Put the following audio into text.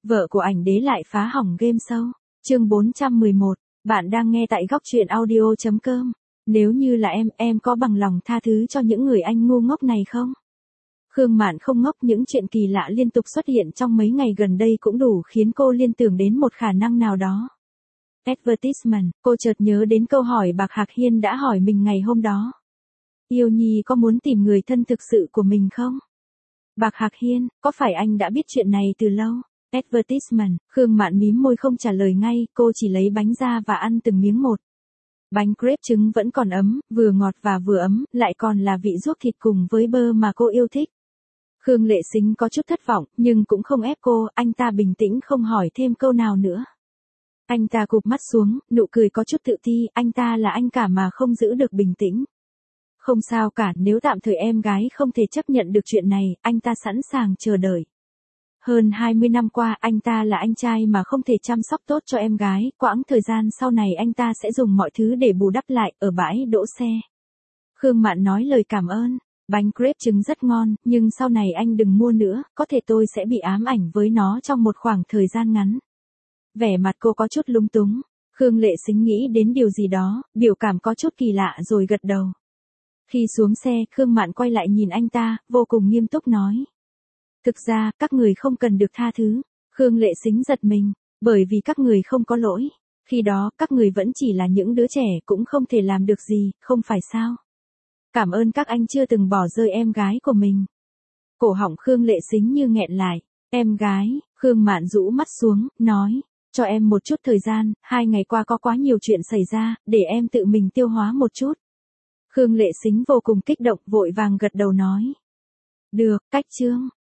Vợ của ảnh đế lại phá hỏng game show. Chương 411, bạn đang nghe tại góc truyện audio.com. Nếu như là em có bằng lòng tha thứ cho những người anh ngu ngốc này không? Khương Mạn không ngốc, những chuyện kỳ lạ liên tục xuất hiện trong mấy ngày gần đây cũng đủ khiến cô liên tưởng đến một khả năng nào đó. Advertisement, cô chợt nhớ đến câu hỏi Bạc Hạc Hiên đã hỏi mình ngày hôm đó. Yêu Nhi có muốn tìm người thân thực sự của mình không? Bạc Hạc Hiên, có phải anh đã biết chuyện này từ lâu? Advertisement, Khương Mạn mím môi không trả lời ngay, cô chỉ lấy bánh ra và ăn từng miếng một. Bánh crepe trứng vẫn còn ấm, vừa ngọt và vừa ấm, lại còn là vị ruốc thịt cùng với bơ mà cô yêu thích. Khương Lệ Sính có chút thất vọng, nhưng cũng không ép cô, anh ta bình tĩnh không hỏi thêm câu nào nữa. Anh ta cụp mắt xuống, nụ cười có chút tự ti, anh ta là anh cả mà không giữ được bình tĩnh. Không sao cả, nếu tạm thời em gái không thể chấp nhận được chuyện này, anh ta sẵn sàng chờ đợi. Hơn 20 năm qua, anh ta là anh trai mà không thể chăm sóc tốt cho em gái, quãng thời gian sau này anh ta sẽ dùng mọi thứ để bù đắp lại, ở bãi đỗ xe. Khương Mạn nói lời cảm ơn, bánh crepe trứng rất ngon, nhưng sau này anh đừng mua nữa, có thể tôi sẽ bị ám ảnh với nó trong một khoảng thời gian ngắn. Vẻ mặt cô có chút lúng túng, Khương Lệ Sính nghĩ đến điều gì đó, biểu cảm có chút kỳ lạ rồi gật đầu. Khi xuống xe, Khương Mạn quay lại nhìn anh ta, vô cùng nghiêm túc nói. Thực ra, các người không cần được tha thứ. Khương Lệ Sính giật mình, bởi vì các người không có lỗi. Khi đó, các người vẫn chỉ là những đứa trẻ cũng không thể làm được gì, không phải sao? Cảm ơn các anh chưa từng bỏ rơi em gái của mình. Cổ họng Khương Lệ Sính như nghẹn lại. Em gái, Khương Mạn rũ mắt xuống, nói. Cho em một chút thời gian, 2 ngày qua có quá nhiều chuyện xảy ra, để em tự mình tiêu hóa một chút. Khương Lệ Sính vô cùng kích động, vội vàng gật đầu nói. Được, cách chương.